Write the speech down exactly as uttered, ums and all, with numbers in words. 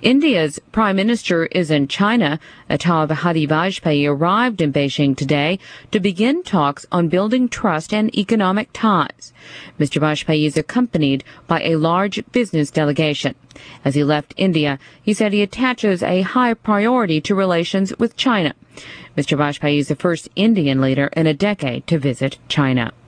India's Prime Minister is in China. Atal Bihari Vajpayee arrived in Beijing today to begin talks on building trust and economic ties. Mister Vajpayee is accompanied by a large business delegation. As he left India, he said he attaches a high priority to relations with China. Mister Vajpayee is the first Indian leader in a decade to visit China.